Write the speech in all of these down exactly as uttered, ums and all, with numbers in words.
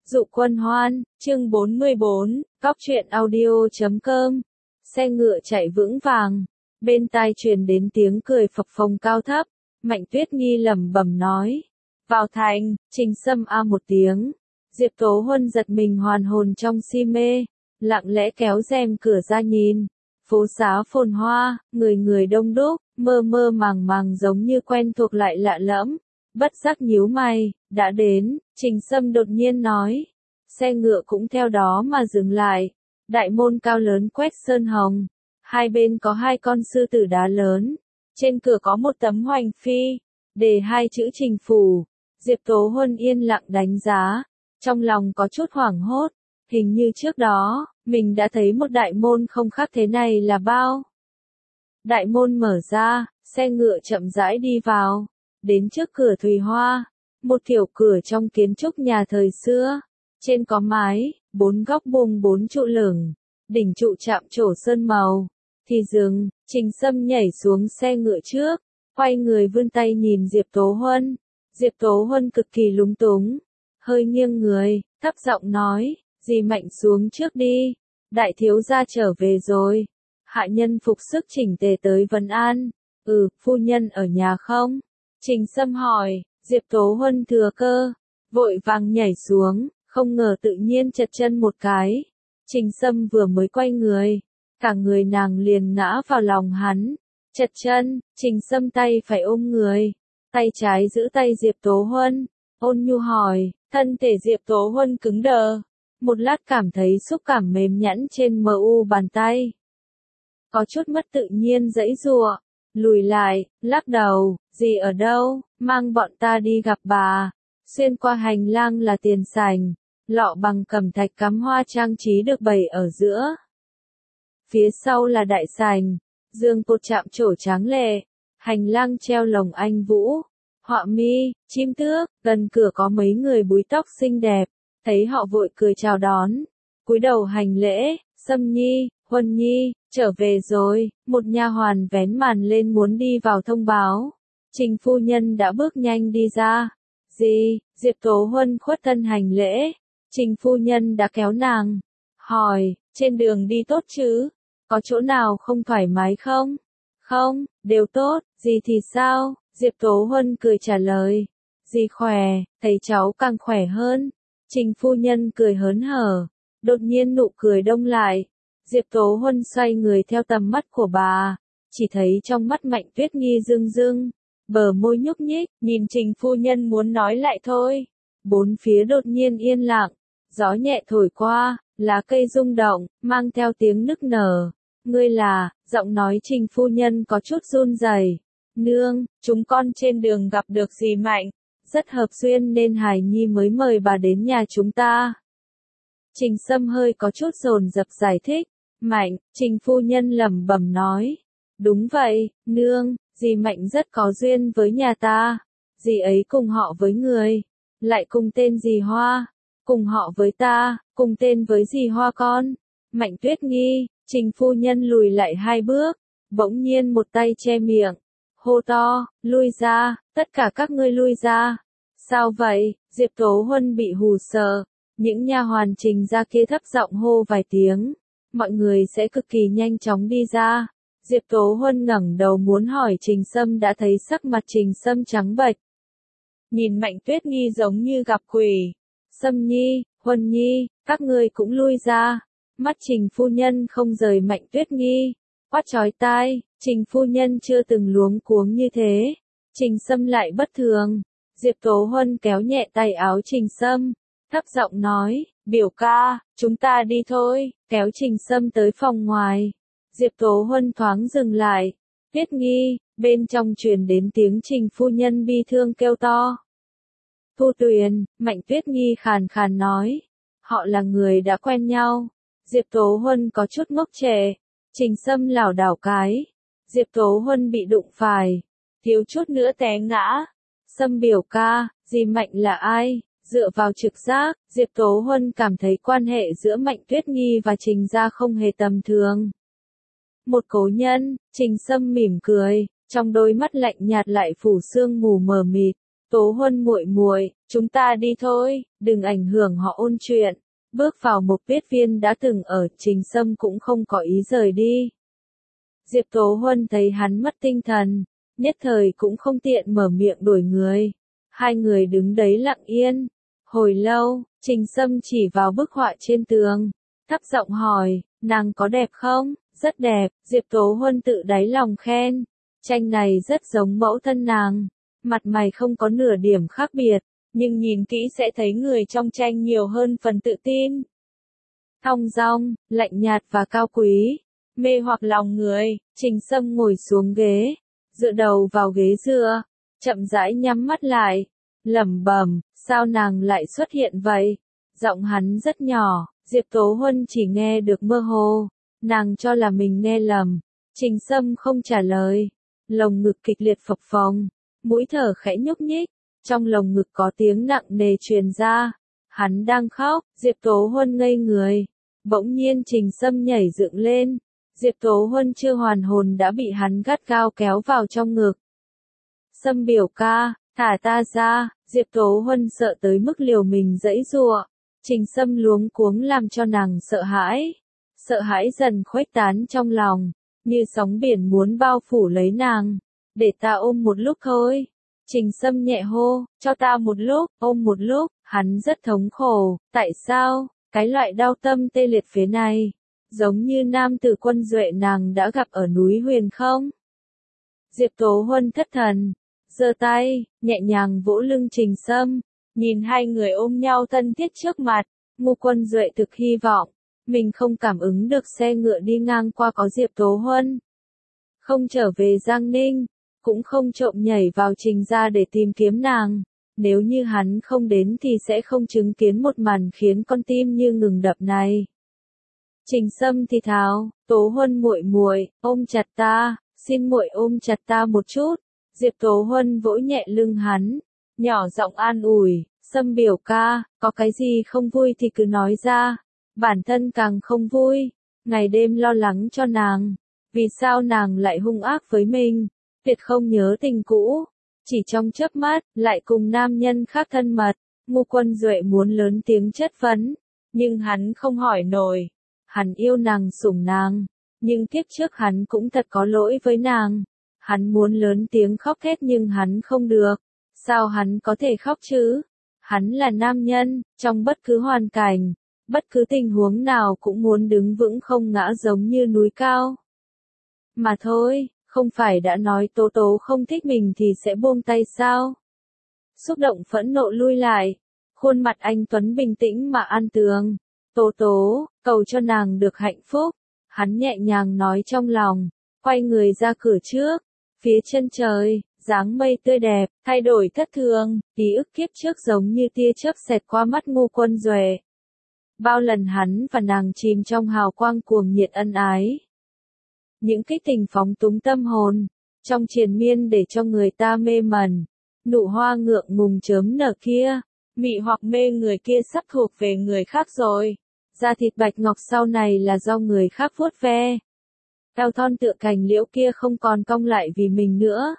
Dụ Quân Hoan, chương bốn mươi bốn, Cóc truyện audio chấm com. Xe ngựa chạy vững vàng, bên tai truyền đến tiếng cười phập phồng cao thấp, Mạnh Tuyết Nghi lẩm bẩm nói. Vào thành, Trình Sâm a một tiếng. Diệp Tố Huân giật mình hoàn hồn trong si mê, lặng lẽ kéo rèm cửa ra nhìn. Phố xá phồn hoa, người người đông đúc, mơ mơ màng màng giống như quen thuộc lại lạ lẫm. Bất giác nhíu mày, đã đến, Trình Sâm đột nhiên nói. Xe ngựa cũng theo đó mà dừng lại. Đại môn cao lớn quét sơn hồng. Hai bên có hai con sư tử đá lớn. Trên cửa có một tấm hoành phi, đề hai chữ Trình phủ. Diệp Tố Huân yên lặng đánh giá. Trong lòng có chút hoảng hốt. Hình như trước đó, mình đã thấy một đại môn không khác thế này là bao. Đại môn mở ra, xe ngựa chậm rãi đi vào. Đến trước cửa Thùy Hoa, một tiểu cửa trong kiến trúc nhà thời xưa. Trên có mái, bốn góc bung bốn trụ lửng, đỉnh trụ chạm trổ sơn màu. Thì dừng, Trình Sâm nhảy xuống xe ngựa trước, quay người vươn tay nhìn Diệp Tố Huân. Diệp Tố Huân cực kỳ lúng túng, hơi nghiêng người, thấp giọng nói, dì Mạnh xuống trước đi, đại thiếu gia trở về rồi. Hạ nhân phục sức chỉnh tề tới vấn an, ừ, phu nhân ở nhà không? Trình Sâm hỏi, Diệp Tố Huân thừa cơ, vội vàng nhảy xuống, không ngờ tự nhiên chật chân một cái. Trình Sâm vừa mới quay người, cả người nàng liền ngã vào lòng hắn, chật chân. Trình Sâm tay phải ôm người, tay trái giữ tay Diệp Tố Huân, ôn nhu hỏi, thân thể Diệp Tố Huân cứng đờ, một lát cảm thấy xúc cảm mềm nhẵn trên mờ u bàn tay. Có chút mất tự nhiên giãy giụa, lùi lại, lắc đầu, dì ở đâu, mang bọn ta đi gặp bà. Xuyên qua hành lang là tiền sảnh, lọ bằng cẩm thạch cắm hoa trang trí được bày ở giữa. Phía sau là đại sảnh, giường cột chạm trổ tráng lệ, hành lang treo lồng anh vũ, họa mi, chim tước, gần cửa có mấy người búi tóc xinh đẹp, thấy họ vội cười chào đón, cúi đầu hành lễ, Sâm nhi, Huân nhi, trở về rồi. Một nha hoàn vén màn lên muốn đi vào thông báo. Trình phu nhân đã bước nhanh đi ra. Gì? Diệp Tố Huân khuất thân hành lễ. Trình phu nhân đã kéo nàng, hỏi, trên đường đi tốt chứ? Có chỗ nào không thoải mái không? Không, đều tốt. Dì thì sao? Diệp Tố Huân cười trả lời. Dì khỏe, thấy cháu càng khỏe hơn. Trình phu nhân cười hớn hở, đột nhiên nụ cười đông lại. Diệp Tố Huân xoay người theo tầm mắt của bà, chỉ thấy trong mắt Mạnh Tuyết Nghi rưng rưng, bờ môi nhúc nhích, nhìn Trình phu nhân muốn nói lại thôi. Bốn phía đột nhiên yên lặng, gió nhẹ thổi qua, lá cây rung động, mang theo tiếng nức nở. Ngươi là, giọng nói Trình phu nhân có chút run rẩy. Nương, chúng con trên đường gặp được dì Mạnh, rất hợp duyên nên Hải Nhi mới mời bà đến nhà chúng ta. Trình Sâm hơi có chút dồn dập giải thích. Mạnh, Trình phu nhân lẩm bẩm nói. Đúng vậy, nương, dì Mạnh rất có duyên với nhà ta. Dì ấy cùng họ với người, lại cùng tên dì Hoa, cùng họ với ta, cùng tên với dì Hoa con. Mạnh Tuyết Nghi, Trình phu nhân lùi lại hai bước, bỗng nhiên một tay che miệng, hô to, lui ra, tất cả các ngươi lui ra. Sao vậy? Diệp Tố Huân bị hù sợ, những nha hoàn Trình ra kia thấp giọng hô vài tiếng. Mọi người sẽ cực kỳ nhanh chóng đi ra. Diệp Tố Huân ngẩng đầu muốn hỏi Trình Sâm đã thấy sắc mặt Trình Sâm trắng bệch. Nhìn Mạnh Tuyết Nghi giống như gặp quỷ. Sâm nhi, Huân nhi, các ngươi cũng lui ra. Mắt Trình phu nhân không rời Mạnh Tuyết Nghi. Quát chói tai, Trình phu nhân chưa từng luống cuống như thế. Trình Sâm lại bất thường. Diệp Tố Huân kéo nhẹ tay áo Trình Sâm, thấp giọng nói, biểu ca, chúng ta đi thôi, kéo Trình Sâm tới phòng ngoài. Diệp Tố Huân thoáng dừng lại. Tuyết Nghi, bên trong truyền đến tiếng Trình phu nhân bi thương kêu to. Thu Tuyền, Mạnh Tuyết Nghi khàn khàn nói. Họ là người đã quen nhau. Diệp Tố Huân có chút ngốc trệ. Trình Sâm lảo đảo cái. Diệp Tố Huân bị đụng phải, thiếu chút nữa té ngã. Sâm biểu ca, dì Mạnh là ai? Dựa vào trực giác, Diệp Tố Huân cảm thấy quan hệ giữa Mạnh Tuyết Nghi và Trình gia không hề tầm thường. Một cố nhân, Trình Sâm mỉm cười, trong đôi mắt lạnh nhạt lại phủ sương mù mờ mịt. Tố Huân muội muội, chúng ta đi thôi, đừng ảnh hưởng họ ôn chuyện. Bước vào một biết viên đã từng ở, Trình Sâm cũng không có ý rời đi. Diệp Tố Huân thấy hắn mất tinh thần, nhất thời cũng không tiện mở miệng đuổi người. Hai người đứng đấy lặng yên. Hồi lâu, Trình Sâm chỉ vào bức họa trên tường, thấp giọng hỏi, nàng có đẹp không? Rất đẹp, Diệp Tố Huân tự đáy lòng khen. Tranh này rất giống mẫu thân nàng, mặt mày không có nửa điểm khác biệt, nhưng nhìn kỹ sẽ thấy người trong tranh nhiều hơn phần tự tin. Thong dong, lạnh nhạt và cao quý, mê hoặc lòng người. Trình Sâm ngồi xuống ghế, dựa đầu vào ghế dựa, chậm rãi nhắm mắt lại, lẩm bẩm, sao nàng lại xuất hiện vậy? Giọng hắn rất nhỏ, Diệp Tố Huân chỉ nghe được mơ hồ, nàng cho là mình nghe lầm. Trình Sâm không trả lời, lồng ngực kịch liệt phập phồng, mũi thở khẽ nhúc nhích, trong lồng ngực có tiếng nặng nề truyền ra. Hắn đang khóc, Diệp Tố Huân ngây người. Bỗng nhiên Trình Sâm nhảy dựng lên, Diệp Tố Huân chưa hoàn hồn đã bị hắn gắt gao kéo vào trong ngực. Sâm biểu ca, thả ta ra. Diệp Tố Huân sợ tới mức liều mình giãy giụa. Trình Sâm luống cuống làm cho nàng sợ hãi. Sợ hãi dần khuếch tán trong lòng, như sóng biển muốn bao phủ lấy nàng. Để ta ôm một lúc thôi. Trình Sâm nhẹ hô, cho ta một lúc, ôm một lúc. Hắn rất thống khổ, tại sao? Cái loại đau tâm tê liệt phía này, giống như nam tử Quân Duệ nàng đã gặp ở núi Huyền không? Diệp Tố Huân thất thần, giơ tay, nhẹ nhàng vỗ lưng Trình Sâm, nhìn hai người ôm nhau thân thiết trước mặt. Ngô Quân Duệ thực hy vọng, mình không cảm ứng được xe ngựa đi ngang qua có Diệp Tố Huân. Không trở về Giang Ninh, cũng không trộm nhảy vào Trình gia để tìm kiếm nàng. Nếu như hắn không đến thì sẽ không chứng kiến một màn khiến con tim như ngừng đập này. Trình Sâm thì thào, Tố Huân muội muội, ôm chặt ta, xin muội ôm chặt ta một chút. Diệp Tố Huân vỗ nhẹ lưng hắn, nhỏ giọng an ủi, Sâm biểu ca, có cái gì không vui thì cứ nói ra. Bản thân càng không vui, ngày đêm lo lắng cho nàng. Vì sao nàng lại hung ác với mình, tuyệt không nhớ tình cũ. Chỉ trong chớp mắt, lại cùng nam nhân khác thân mật. Ngô Quân Duệ muốn lớn tiếng chất vấn, nhưng hắn không hỏi nổi. Hắn yêu nàng sủng nàng, nhưng kiếp trước hắn cũng thật có lỗi với nàng. Hắn muốn lớn tiếng khóc thét nhưng hắn không được. Sao hắn có thể khóc chứ? Hắn là nam nhân, trong bất cứ hoàn cảnh, bất cứ tình huống nào cũng muốn đứng vững không ngã giống như núi cao. Mà thôi. Không phải đã nói Tố Tố không thích mình thì sẽ buông tay sao? Xúc động phẫn nộ lui lại. Khuôn mặt anh Tuấn bình tĩnh mà an tường. Tố Tố, cầu cho nàng được hạnh phúc. Hắn nhẹ nhàng nói trong lòng. Quay người ra cửa trước. Phía chân trời, dáng mây tươi đẹp, thay đổi thất thường. Ký ức kiếp trước giống như tia chớp xẹt qua mắt Ngô Quân Duệ. Bao lần hắn và nàng chìm trong hào quang cuồng nhiệt ân ái. Những kích tình phóng túng tâm hồn, trong triền miên để cho người ta mê mẩn. Nụ hoa ngượng ngùng chớm nở kia, mị hoặc mê người kia sắp thuộc về người khác rồi. Da thịt bạch ngọc sau này là do người khác vuốt ve. Eo thon tựa cành liễu kia không còn cong lại vì mình nữa.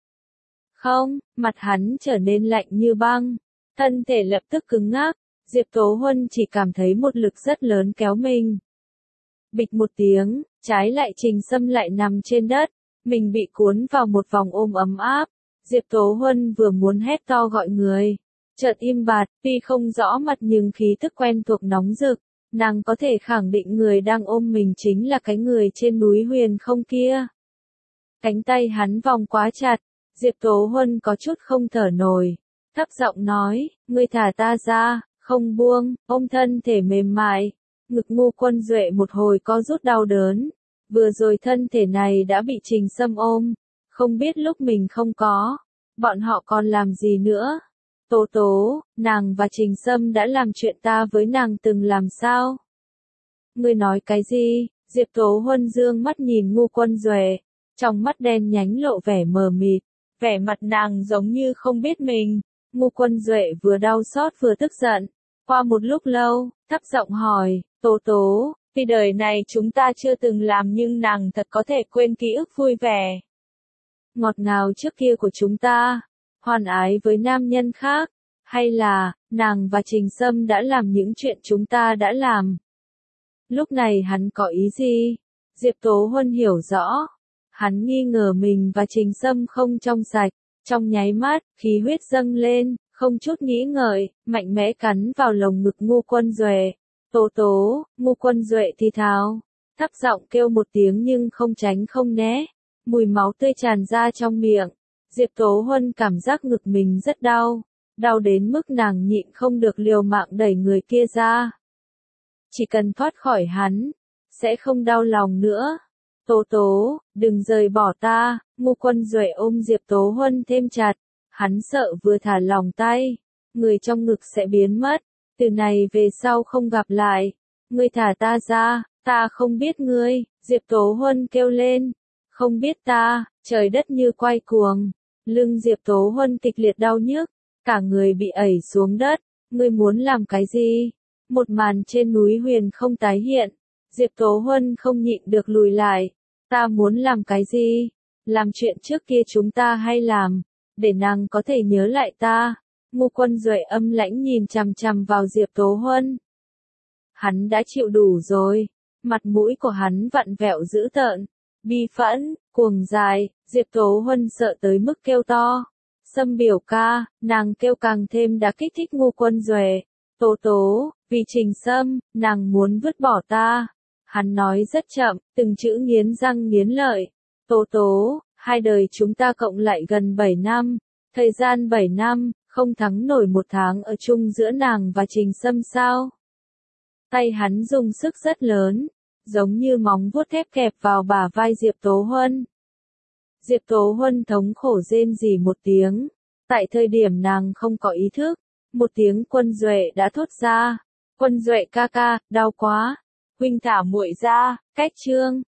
Không, mặt hắn trở nên lạnh như băng, thân thể lập tức cứng ngắc. Diệp Tố Huân chỉ cảm thấy một lực rất lớn kéo mình. Bịch một tiếng, trái lại Trình Sâm lại nằm trên đất, mình bị cuốn vào một vòng ôm ấm áp. Diệp Tố Huân vừa muốn hét to gọi người, chợt im bặt, tuy không rõ mặt nhưng khí tức quen thuộc nóng rực, nàng có thể khẳng định người đang ôm mình chính là cái người trên núi Huyền không kia. Cánh tay hắn vòng quá chặt, Diệp Tố Huân có chút không thở nổi, thấp giọng nói, ngươi thả ta ra, không buông, ôm thân thể mềm mại. Ngực Ngô Quân Duệ một hồi có rút đau đớn. Vừa rồi thân thể này đã bị Trình Sâm ôm. Không biết lúc mình không có, bọn họ còn làm gì nữa. Tố Tố, nàng và Trình Sâm đã làm chuyện ta với nàng từng làm sao? Ngươi nói cái gì? Diệp Tố Huân dương mắt nhìn Ngô Quân Duệ. Trong mắt đen nhánh lộ vẻ mờ mịt. Vẻ mặt nàng giống như không biết mình. Ngô Quân Duệ vừa đau xót vừa tức giận. Qua một lúc lâu, thấp giọng hỏi, Tố Tố, vì đời này chúng ta chưa từng làm nhưng nàng thật có thể quên ký ức vui vẻ. Ngọt ngào trước kia của chúng ta, hoan ái với nam nhân khác, hay là, nàng và Trình Sâm đã làm những chuyện chúng ta đã làm. Lúc này hắn có ý gì? Diệp Tố Huân hiểu rõ. Hắn nghi ngờ mình và Trình Sâm không trong sạch, trong nháy mắt, khí huyết dâng lên, không chút nghĩ ngợi, mạnh mẽ cắn vào lồng ngực Ngô Quân Duệ. Tố tố, Ngô Quân Duệ thì thào, thấp giọng kêu một tiếng nhưng không tránh không né, mùi máu tươi tràn ra trong miệng. Diệp Tố Huân cảm giác ngực mình rất đau, đau đến mức nàng nhịn không được liều mạng đẩy người kia ra. Chỉ cần thoát khỏi hắn, sẽ không đau lòng nữa. Tố tố, đừng rời bỏ ta. Ngô Quân Duệ ôm Diệp Tố Huân thêm chặt, hắn sợ vừa thả lỏng tay, người trong ngực sẽ biến mất, từ này về sau không gặp lại. Ngươi thả ta ra, ta không biết ngươi. Diệp Tố Huân kêu lên, không biết ta. Trời đất như quay cuồng, lưng Diệp Tố Huân kịch liệt đau nhức, cả người bị ẩy xuống đất. Ngươi muốn làm cái gì? Một màn trên núi huyền không tái hiện, Diệp Tố Huân không nhịn được lùi lại. Ta muốn làm cái gì? Làm chuyện trước kia chúng ta hay làm, để nàng có thể nhớ lại ta. Ngô Quân Duệ âm lãnh nhìn chằm chằm vào Diệp Tố Huân. Hắn đã chịu đủ rồi, mặt mũi của hắn vặn vẹo dữ tợn, bi phẫn, cuồng dài. Diệp Tố Huân sợ tới mức kêu to. Sâm biểu ca, nàng kêu càng thêm đã kích thích Ngô Quân Duệ. Tố tố, vì Trình Sâm, nàng muốn vứt bỏ ta. Hắn nói rất chậm, từng chữ nghiến răng nghiến lợi. Tố tố, hai đời chúng ta cộng lại gần bảy năm, thời gian bảy năm, không thắng nổi một tháng ở chung giữa nàng và Trình Sâm sao? Tay hắn dùng sức rất lớn, giống như móng vuốt thép kẹp vào bả vai Diệp Tố Huân. Diệp Tố Huân thống khổ rên rỉ một tiếng, tại thời điểm nàng không có ý thức, một tiếng Quân Duệ đã thốt ra. Quân Duệ ca ca, đau quá, huynh thả muội ra. Cách chương